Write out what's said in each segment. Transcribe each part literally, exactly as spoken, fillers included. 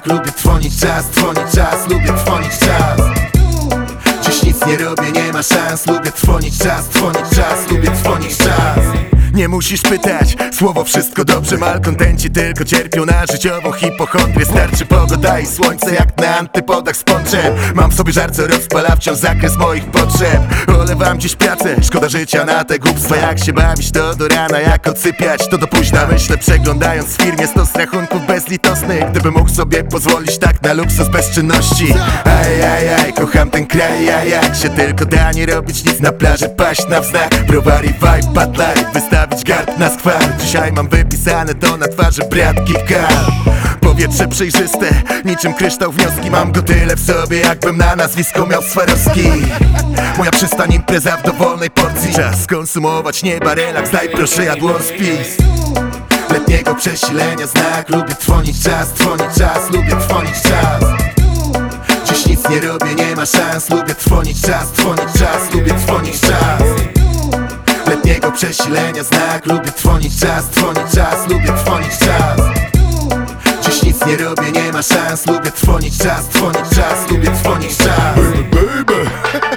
lubię trwonić czas, trwonić czas, lubię trwonić czas. Dziś nic nie robię, nie ma szans, lubię trwonić czas, trwonić czas, lubię trwonić czas. Nie musisz pytać, słowo wszystko dobrze. Malkontenci tylko cierpią na życiową hipochondrię. Starczy pogoda i słońce jak na antypodach z ponczem. Mam w sobie żar, co rozpala wciąż zakres moich potrzeb. Olewam dziś pracę, szkoda życia na te głupstwa. Jak się bawić to do rana, jak odsypiać to do późna. Myślę przeglądając w firmie stos rachunków bezlitosnych. Gdybym mógł sobie pozwolić tak na luksus bezczynności. Aj, aj, aj, kocham ten kraj, aj, jak się tylko da. Nie robić nic na plaży, paść na wznak. Browar i vibe, bad life, wystawić garb na skwar. Dzisiaj mam wypisane to na twarzy bratki kar. Powietrze przejrzyste, niczym kryształ, wnioski. Mam go tyle w sobie, jakbym na nazwisko miał Swarowski. Moja przystań, impreza w dowolnej porcji. Czas skonsumować nieba, relaks, daj proszę jadło spis. Letniego przesilenia znak, lubię trwonić czas, trwonić czas, lubię trwonić czas. Dziś nic nie robię, nie ma szans, lubię trwonić czas, trwonić czas, lubię trwonić czas. Letniego przesilenia znak, lubię trwonić czas, trwonić czas, lubię trwonić czas. Dziś nic nie robię, nie ma szans, lubię trwonić czas, trwonić czas, lubię trwonić czas. Baby, baby.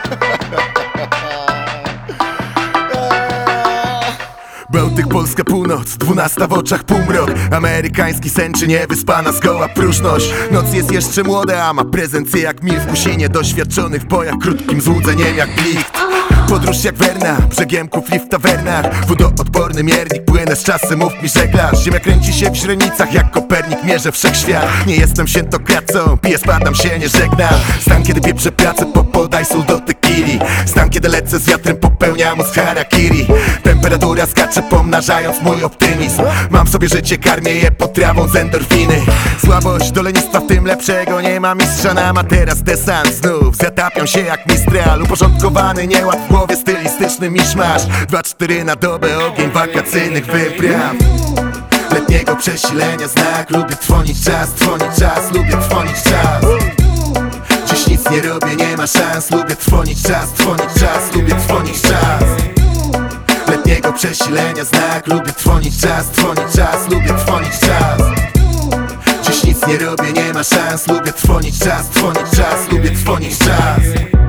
Bałtyk, Polska, północ, dwunasta w oczach półmrok. Amerykański sen czy niewyspana zgoła próżność. Noc jest jeszcze młoda, a ma prezencję jak mil w kusinie. Doświadczony w bojach, krótkim złudzeniem jak blicht. Podróż jak Werna, brzegiem kufli w tawernach. Wodoodporny miernik, płynę z czasem, mów mi żeglarz. Ziemia kręci się w źrenicach, jak Kopernik mierzę wszechświat. Nie jestem świętokradcą, piję, spadam się, nie żegnam. Stan, kiedy pieprzę pracę, popodaj sól do tequili. Stan, kiedy lecę z wiatrem, popełniam z harakiri. Temperatura skacze, pomnażając mój optymizm. Mam w sobie życie, karmię je potrawą z endorfiny. Słabość do lenistwa, w tym lepszego nie ma mistrza nam. A teraz desant znów, zatapiam się jak mistral. Uporządkowany nieład w głowie, stylistyczny miszmasz. Dwa, cztery na dobę, ogień wakacyjnych wypraw. Letniego przesilenia znak, lubię trwonić czas, trwonić czas, lubię trwonić czas. Dziś nic nie robię, nie ma szans, lubię trwonić czas, trwonić czas, lubię trwonić czas. Letniego przesilenia znak, lubię trwonić czas, trwonić czas, lubię trwonić czas. Dziś nic nie robię, nie ma szans, lubię trwonić czas, trwonić czas, lubię trwonić czas.